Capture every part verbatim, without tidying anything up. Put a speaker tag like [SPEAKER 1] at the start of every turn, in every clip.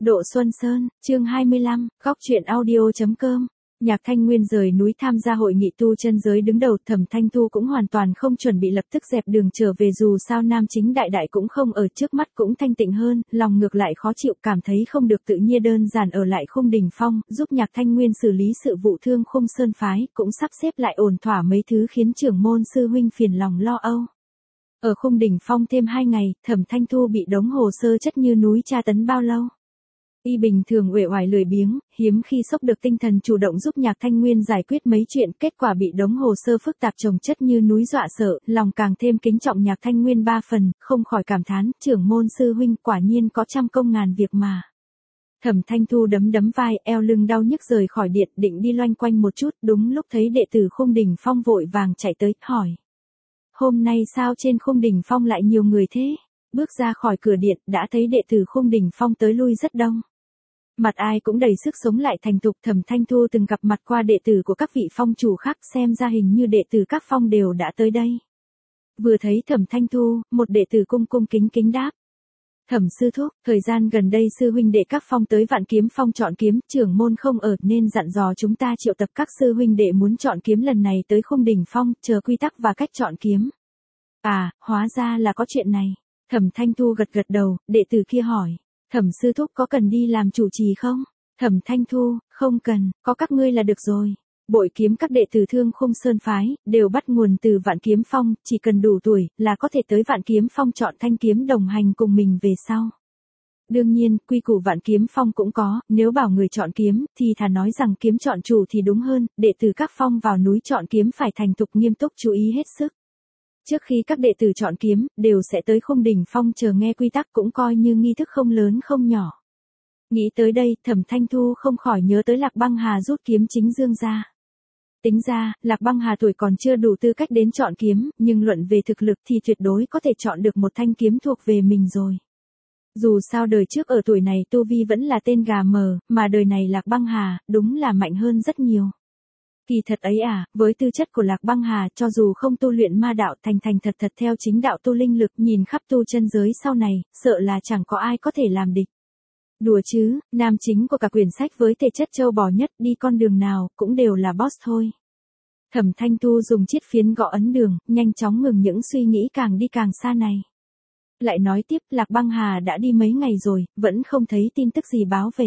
[SPEAKER 1] Độ Xuân Sơn, chương hai mươi lăm, góc truyện audio.com. Nhạc Thanh Nguyên rời núi tham gia hội nghị tu chân giới đứng đầu, Thẩm Thanh Thu cũng hoàn toàn không chuẩn bị lập tức dẹp đường trở về, dù sao nam chính đại đại cũng không ở trước mắt, cũng thanh tịnh hơn, lòng ngược lại khó chịu, cảm thấy không được tự nhiên, đơn giản ở lại Khung Đình Phong, giúp Nhạc Thanh Nguyên xử lý sự vụ Thương Khung Sơn phái, cũng sắp xếp lại ổn thỏa mấy thứ khiến trưởng môn sư huynh phiền lòng lo âu. Ở Khung Đình Phong thêm hai ngày, Thẩm Thanh Thu bị đống hồ sơ chất như núi tra tấn bao lâu. Y bình thường uể oải lười biếng, hiếm khi sốc được tinh thần chủ động giúp Nhạc Thanh Nguyên giải quyết mấy chuyện, kết quả bị đống hồ sơ phức tạp chồng chất như núi dọa sợ, lòng càng thêm kính trọng Nhạc Thanh Nguyên ba phần, không khỏi cảm thán, trưởng môn sư huynh quả nhiên có trăm công ngàn việc mà. Thẩm Thanh Thu đấm đấm vai, eo lưng đau nhức rời khỏi điện, định đi loanh quanh một chút, đúng lúc thấy đệ tử Khung Đình Phong vội vàng chạy tới, hỏi. Hôm nay sao trên Khung Đình Phong lại nhiều người thế? Bước ra khỏi cửa điện, đã thấy đệ tử Khung Đình Phong tới lui rất đông. Mặt ai cũng đầy sức sống lại thành thục. Thẩm Thanh Thu từng gặp mặt qua đệ tử của các vị phong chủ khác, xem ra hình như đệ tử các phong đều đã tới đây. Vừa thấy Thẩm Thanh Thu, một đệ tử cung cung kính kính đáp. Thẩm sư thúc, thời gian gần đây sư huynh đệ các phong tới Vạn Kiếm Phong chọn kiếm, trưởng môn không ở nên dặn dò chúng ta triệu tập các sư huynh đệ muốn chọn kiếm lần này tới Khung Đình Phong, chờ quy tắc và cách chọn kiếm. À, hóa ra là có chuyện này. Thẩm Thanh Thu gật gật đầu, đệ tử kia hỏi. Thẩm sư thúc có cần đi làm chủ trì không? Thẩm Thanh Thu, không cần, có các ngươi là được rồi. Bội kiếm các đệ tử Thương Khung Sơn phái, đều bắt nguồn từ Vạn Kiếm Phong, chỉ cần đủ tuổi, là có thể tới Vạn Kiếm Phong chọn thanh kiếm đồng hành cùng mình về sau. Đương nhiên, quy củ Vạn Kiếm Phong cũng có, nếu bảo người chọn kiếm, thì thà nói rằng kiếm chọn chủ thì đúng hơn, đệ tử các phong vào núi chọn kiếm phải thành thục nghiêm túc chú ý hết sức. Trước khi các đệ tử chọn kiếm, đều sẽ tới Khung Đình Phong chờ nghe quy tắc, cũng coi như nghi thức không lớn không nhỏ. Nghĩ tới đây, Thẩm Thanh Thu không khỏi nhớ tới Lạc Băng Hà rút kiếm chính dương ra. Tính ra, Lạc Băng Hà tuổi còn chưa đủ tư cách đến chọn kiếm, nhưng luận về thực lực thì tuyệt đối có thể chọn được một thanh kiếm thuộc về mình rồi. Dù sao đời trước ở tuổi này tu vi vẫn là tên gà mờ, mà đời này Lạc Băng Hà, đúng là mạnh hơn rất nhiều. Kỳ thật ấy à, với tư chất của Lạc Băng Hà, cho dù không tu luyện ma đạo, thành thành thật thật theo chính đạo tu linh lực, nhìn khắp tu chân giới sau này, sợ là chẳng có ai có thể làm địch. Đùa chứ, nam chính của cả quyển sách với thể chất trâu bò nhất, đi con đường nào, cũng đều là boss thôi. Thẩm Thanh Thu dùng chiếc phiến gõ ấn đường, nhanh chóng ngừng những suy nghĩ càng đi càng xa này. Lại nói tiếp, Lạc Băng Hà đã đi mấy ngày rồi, vẫn không thấy tin tức gì báo về.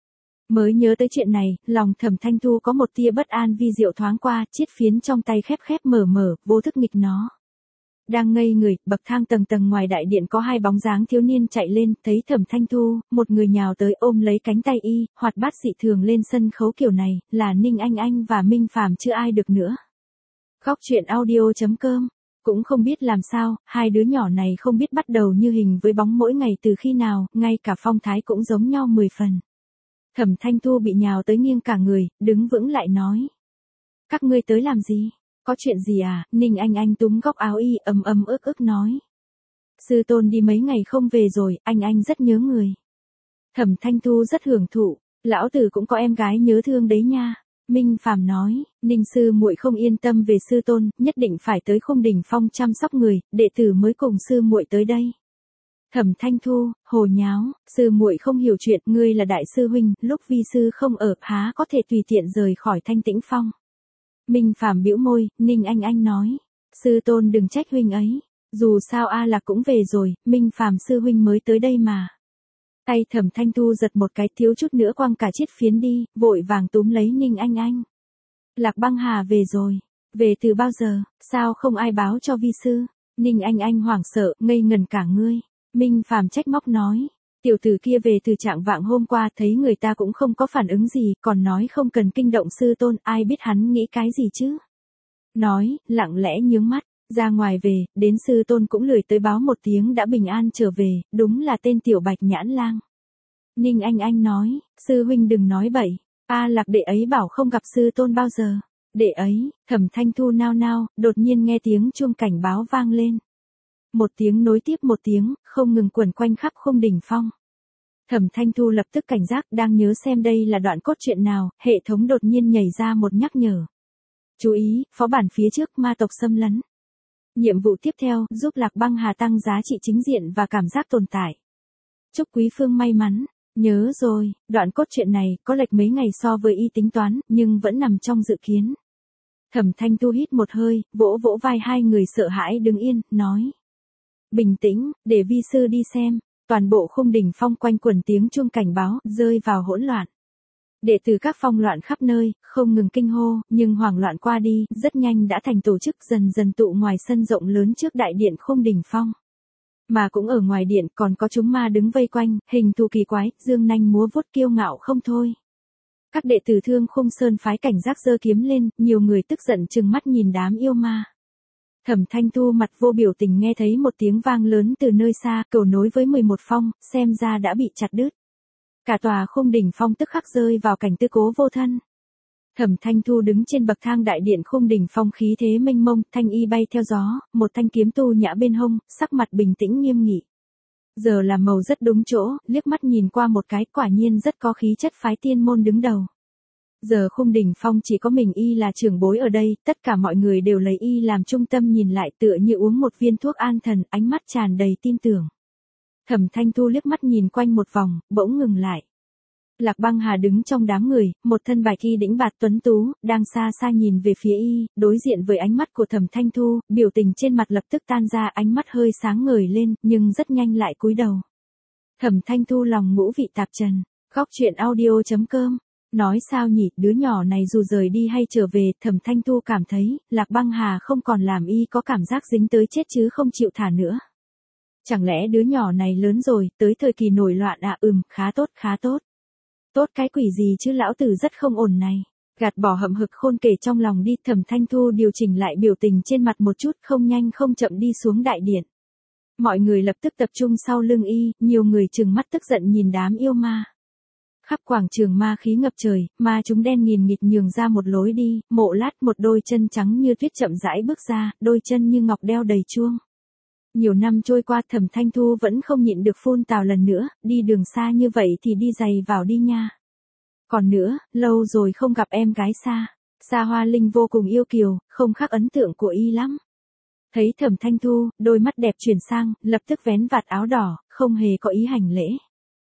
[SPEAKER 1] Mới nhớ tới chuyện này, lòng Thẩm Thanh Thu có một tia bất an vi diệu thoáng qua, chiếc phiến trong tay khép khép mở mở, vô thức nghịch nó. Đang ngây người, bậc thang tầng tầng ngoài đại điện có hai bóng dáng thiếu niên chạy lên, thấy Thẩm Thanh Thu, một người nhào tới ôm lấy cánh tay y, hoạt bát dị thường lên sân khấu kiểu này, là Ninh Anh Anh và Minh Phàm, chưa ai được nữa. Góc truyện audio.com. Cũng không biết làm sao, hai đứa nhỏ này không biết bắt đầu như hình với bóng mỗi ngày từ khi nào, ngay cả phong thái cũng giống nhau mười phần. Thẩm Thanh Thu bị nhào tới nghiêng cả người, đứng vững lại nói. Các ngươi tới làm gì? Có chuyện gì à? Ninh Anh Anh túm góc áo y, ầm ầm ức ức nói. Sư tôn đi mấy ngày không về rồi, anh anh rất nhớ người. Thẩm Thanh Thu rất hưởng thụ, lão tử cũng có em gái nhớ thương đấy nha. Minh Phàm nói, Ninh sư muội không yên tâm về sư tôn, nhất định phải tới Khung Đình Phong chăm sóc người, đệ tử mới cùng sư muội tới đây. Thẩm Thanh Thu, hồ nháo, sư muội không hiểu chuyện, ngươi là đại sư huynh, lúc vi sư không ở, há có thể tùy tiện rời khỏi Thanh Tĩnh Phong. Minh Phàm bĩu môi, Ninh Anh Anh nói, sư tôn đừng trách huynh ấy, dù sao A Lạc cũng về rồi, Minh Phàm sư huynh mới tới đây mà. Tay Thẩm Thanh Thu giật một cái, thiếu chút nữa quăng cả chiếc phiến đi, vội vàng túm lấy Ninh Anh Anh. Lạc Băng Hà về rồi, về từ bao giờ, sao không ai báo cho vi sư? Ninh Anh Anh hoảng sợ, ngây ngần cả ngươi. Minh Phàm trách móc nói, tiểu tử kia về từ trạng vạng hôm qua, thấy người ta cũng không có phản ứng gì, còn nói không cần kinh động sư tôn, ai biết hắn nghĩ cái gì chứ. Nói, lặng lẽ nhướng mắt, ra ngoài về, đến sư tôn cũng lười tới báo một tiếng đã bình an trở về, đúng là tên tiểu bạch nhãn lang. Ninh Anh Anh nói, sư huynh đừng nói bậy, A Lạc đệ ấy bảo không gặp sư tôn bao giờ. Đệ ấy, Thẩm Thanh Thu nao nao, đột nhiên nghe tiếng chuông cảnh báo vang lên. Một tiếng nối tiếp một tiếng, không ngừng quẩn quanh khắp Khung Đình Phong. Thẩm Thanh Thu lập tức cảnh giác, đang nhớ xem đây là đoạn cốt truyện nào, hệ thống đột nhiên nhảy ra một nhắc nhở. Chú ý, phó bản phía trước ma tộc xâm lấn. Nhiệm vụ tiếp theo, giúp Lạc Băng Hà tăng giá trị chính diện và cảm giác tồn tại. Chúc quý phương may mắn. Nhớ rồi, đoạn cốt truyện này có lệch mấy ngày so với y tính toán, nhưng vẫn nằm trong dự kiến. Thẩm Thanh Thu hít một hơi, vỗ vỗ vai hai người sợ hãi đứng yên, nói. Bình tĩnh, để vi sư đi xem. Toàn bộ khung đỉnh phong quanh quẩn tiếng chuông cảnh báo, rơi vào hỗn loạn. Đệ tử các phong loạn khắp nơi, không ngừng kinh hô, nhưng hoảng loạn qua đi, rất nhanh đã thành tổ chức dần dần tụ ngoài sân rộng lớn trước đại điện khung đỉnh phong. Mà cũng ở ngoài điện còn có chúng ma đứng vây quanh, hình thù kỳ quái, dương nanh múa vuốt kiêu ngạo không thôi. Các đệ tử Thương Khung Sơn phái cảnh giác giơ kiếm lên, nhiều người tức giận trừng mắt nhìn đám yêu ma. Thẩm Thanh Thu mặt vô biểu tình nghe thấy một tiếng vang lớn từ nơi xa, cầu nối với mười một phong, xem ra đã bị chặt đứt. Cả tòa khung đỉnh phong tức khắc rơi vào cảnh tư cố vô thân. Thẩm Thanh Thu đứng trên bậc thang đại điện khung đỉnh phong khí thế mênh mông, thanh y bay theo gió, một thanh kiếm tu nhã bên hông, sắc mặt bình tĩnh nghiêm nghị. Giờ là màu rất đúng chỗ, liếc mắt nhìn qua một cái quả nhiên rất có khí chất phái tiên môn đứng đầu. Giờ khung đỉnh phong chỉ có mình y là trưởng bối ở đây, tất cả mọi người đều lấy y làm trung tâm nhìn lại tựa như uống một viên thuốc an thần, ánh mắt tràn đầy tin tưởng. Thẩm Thanh Thu liếc mắt nhìn quanh một vòng, bỗng ngừng lại. Lạc Băng Hà đứng trong đám người, một thân bạch y đĩnh bạt tuấn tú, đang xa xa nhìn về phía y, đối diện với ánh mắt của Thẩm Thanh Thu, biểu tình trên mặt lập tức tan ra, ánh mắt hơi sáng ngời lên, nhưng rất nhanh lại cúi đầu. Thẩm Thanh Thu lòng ngũ vị tạp trần, góc truyện audio chấm com. Nói sao nhỉ, đứa nhỏ này dù rời đi hay trở về, Thẩm Thanh Thu cảm thấy, Lạc Băng Hà không còn làm y có cảm giác dính tới chết chứ không chịu thả nữa. Chẳng lẽ đứa nhỏ này lớn rồi, tới thời kỳ nổi loạn à, ừm, khá tốt, khá tốt. Tốt cái quỷ gì chứ, lão tử rất không ổn này. Gạt bỏ hậm hực khôn kể trong lòng đi, Thẩm Thanh Thu điều chỉnh lại biểu tình trên mặt một chút, không nhanh không chậm đi xuống đại điện. Mọi người lập tức tập trung sau lưng y, nhiều người trừng mắt tức giận nhìn đám yêu ma. Khắp quảng trường ma khí ngập trời, ma chúng đen nghìn nghịt nhường ra một lối đi, Mộ Lát một đôi chân trắng như tuyết chậm rãi bước ra, đôi chân như ngọc đeo đầy chuông. Nhiều năm trôi qua, Thẩm Thanh Thu vẫn không nhịn được phun tào lần nữa, đi đường xa như vậy thì đi giày vào đi nha. Còn nữa, lâu rồi không gặp em gái Sa. Sa Hoa Linh vô cùng yêu kiều, không khác ấn tượng của y lắm. Thấy Thẩm Thanh Thu, đôi mắt đẹp chuyển sang, lập tức vén vạt áo đỏ, không hề có ý hành lễ.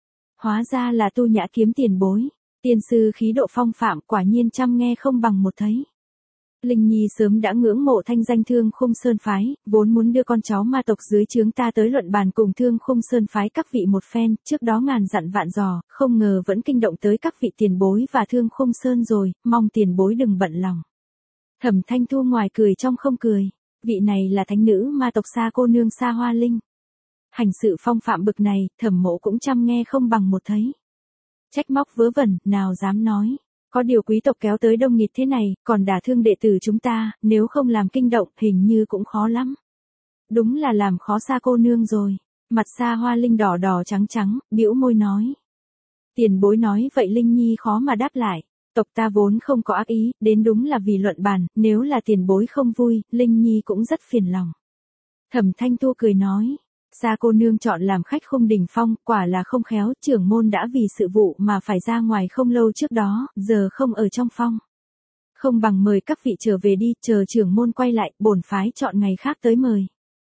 [SPEAKER 1] Hóa ra là Tu Nhã kiếm tiền bối, tiên sư khí độ phong phạm, quả nhiên trăm nghe không bằng một thấy. Linh Nhi sớm đã ngưỡng mộ thanh danh Thương Khung Sơn phái, vốn muốn đưa con cháu ma tộc dưới trướng ta tới luận bàn cùng Thương Khung Sơn phái các vị một phen, trước đó ngàn dặn vạn dò, không ngờ vẫn kinh động tới các vị tiền bối và Thương Khung Sơn rồi, mong tiền bối đừng bận lòng. Thẩm Thanh Thu ngoài cười trong không cười, vị này là thánh nữ ma tộc Sa cô nương Sa Hoa Linh. Hành sự phong phạm bực này, Thẩm mộ cũng trăm nghe không bằng một thấy. Trách móc vớ vẩn, nào dám nói. Có điều quý tộc kéo tới đông nghịt thế này, còn đả thương đệ tử chúng ta, nếu không làm kinh động, hình như cũng khó lắm. Đúng là làm khó Sa cô nương rồi. Mặt Sa Hoa Linh đỏ đỏ trắng trắng, bĩu môi nói. Tiền bối nói vậy Linh Nhi khó mà đáp lại. Tộc ta vốn không có ác ý, đến đúng là vì luận bàn, nếu là tiền bối không vui, Linh Nhi cũng rất phiền lòng. Thẩm Thanh Thu cười nói. Sa cô nương chọn làm khách khung đỉnh phong, quả là không khéo, trưởng môn đã vì sự vụ mà phải ra ngoài không lâu trước đó, giờ không ở trong phong. Không bằng mời các vị trở về đi, chờ trưởng môn quay lại, bổn phái chọn ngày khác tới mời.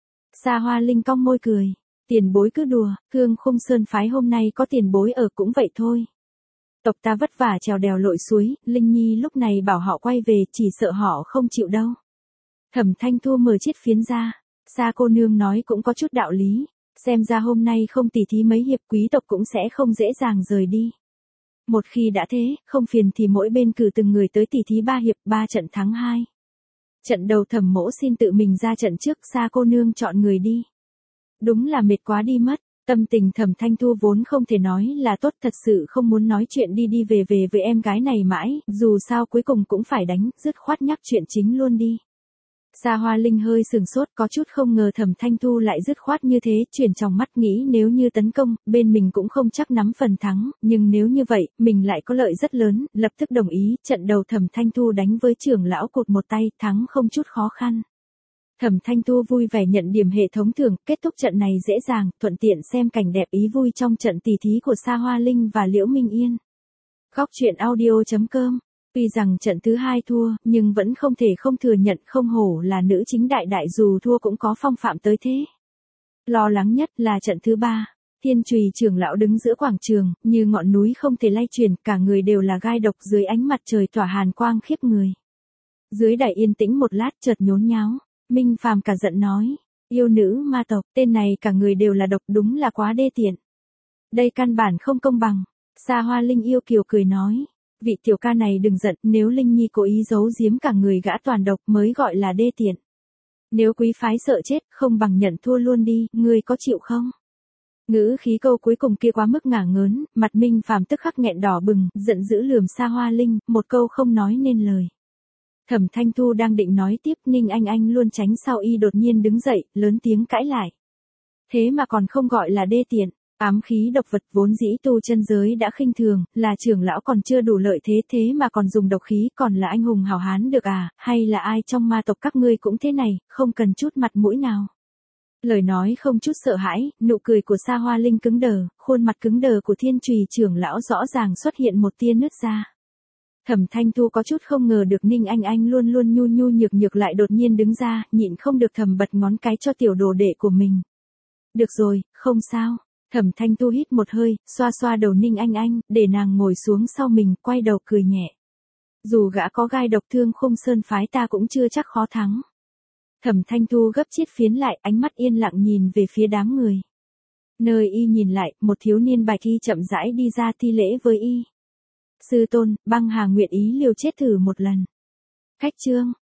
[SPEAKER 1] Sa Hoa Linh cong môi cười, tiền bối cứ đùa, Thương Khung Sơn phái hôm nay có tiền bối ở cũng vậy thôi. Tộc ta vất vả trèo đèo lội suối, Linh Nhi lúc này bảo họ quay về, chỉ sợ họ không chịu đâu. Thẩm Thanh Thu mở chiếc phiến ra. Sa cô nương nói cũng có chút đạo lý, xem ra hôm nay không tỉ thí mấy hiệp quý tộc cũng sẽ không dễ dàng rời đi. Một khi đã thế, không phiền thì mỗi bên cử từng người tới tỉ thí ba hiệp, ba trận thắng hai. Trận đầu Thẩm mỗ xin tự mình ra trận trước, Sa cô nương chọn người đi. Đúng là mệt quá đi mất, tâm tình Thẩm Thanh Thu vốn không thể nói là tốt, thật sự không muốn nói chuyện đi đi về về với em gái này mãi, dù sao cuối cùng cũng phải đánh, dứt khoát nhắc chuyện chính luôn đi. Sa Hoa Linh hơi sừng sốt, có chút không ngờ Thẩm Thanh Thu lại dứt khoát như thế, chuyển trong mắt nghĩ nếu như tấn công, bên mình cũng không chắc nắm phần thắng, nhưng nếu như vậy, mình lại có lợi rất lớn, lập tức đồng ý, trận đầu Thẩm Thanh Thu đánh với trưởng lão cột một tay, thắng không chút khó khăn. Thẩm Thanh Thu vui vẻ nhận điểm hệ thống thưởng, kết thúc trận này dễ dàng, thuận tiện xem cảnh đẹp ý vui trong trận tỷ thí của Sa Hoa Linh và Liễu Minh Yên. Góc truyện audio chấm com. Tuy rằng trận thứ hai thua, nhưng vẫn không thể không thừa nhận không hổ là nữ chính đại đại dù thua cũng có phong phạm tới thế. Lo lắng nhất là trận thứ ba. Thiên Trùy trưởng lão đứng giữa quảng trường, như ngọn núi không thể lay chuyển, cả người đều là gai độc dưới ánh mặt trời tỏa hàn quang khiếp người. Dưới đại yên tĩnh một lát chợt nhốn nháo, Minh Phàm cả giận nói, yêu nữ ma tộc, tên này cả người đều là độc, đúng là quá đê tiện. Đây căn bản không công bằng. Sa Hoa Linh yêu kiều cười nói, vị tiểu ca này đừng giận, nếu Linh Nhi cố ý giấu giếm cả người gã toàn độc mới gọi là đê tiện. Nếu quý phái sợ chết, không bằng nhận thua luôn đi, ngươi có chịu không? Ngữ khí câu cuối cùng kia quá mức ngả ngớn, mặt Minh Phàm tức khắc nghẹn đỏ bừng, giận dữ lườm Sa Hoa Linh, một câu không nói nên lời. Thẩm Thanh Thu đang định nói tiếp, Ninh Anh Anh luôn tránh sau y đột nhiên đứng dậy, lớn tiếng cãi lại. Thế mà còn không gọi là đê tiện, ám khí độc vật vốn dĩ tu chân giới đã khinh thường, là trưởng lão còn chưa đủ lợi thế thế mà còn dùng độc khí, còn là anh hùng hào hán được à, hay là ai trong ma tộc các ngươi cũng thế này, không cần chút mặt mũi nào. Lời nói không chút sợ hãi, nụ cười của Sa Hoa Linh cứng đờ, khuôn mặt cứng đờ của Thiên Trùy trưởng lão rõ ràng xuất hiện một tia nứt ra. Thẩm Thanh Thu có chút không ngờ được Ninh Anh Anh luôn luôn nhu nhu nhược nhược lại đột nhiên đứng ra, nhịn không được thầm bật ngón cái cho tiểu đồ đệ của mình. Được rồi, không sao. Thẩm Thanh Thu hít một hơi, xoa xoa đầu Ninh Anh Anh, để nàng ngồi xuống sau mình, quay đầu cười nhẹ. Dù gã có gai độc thương Khung Sơn phái ta cũng chưa chắc khó thắng. Thẩm Thanh Thu gấp chiếc phiến lại, ánh mắt yên lặng nhìn về phía đám người. Nơi y nhìn lại, một thiếu niên bạch y chậm rãi đi ra thi lễ với y. Sư tôn, băng hà nguyện ý liều chết thử một lần. Khách chương.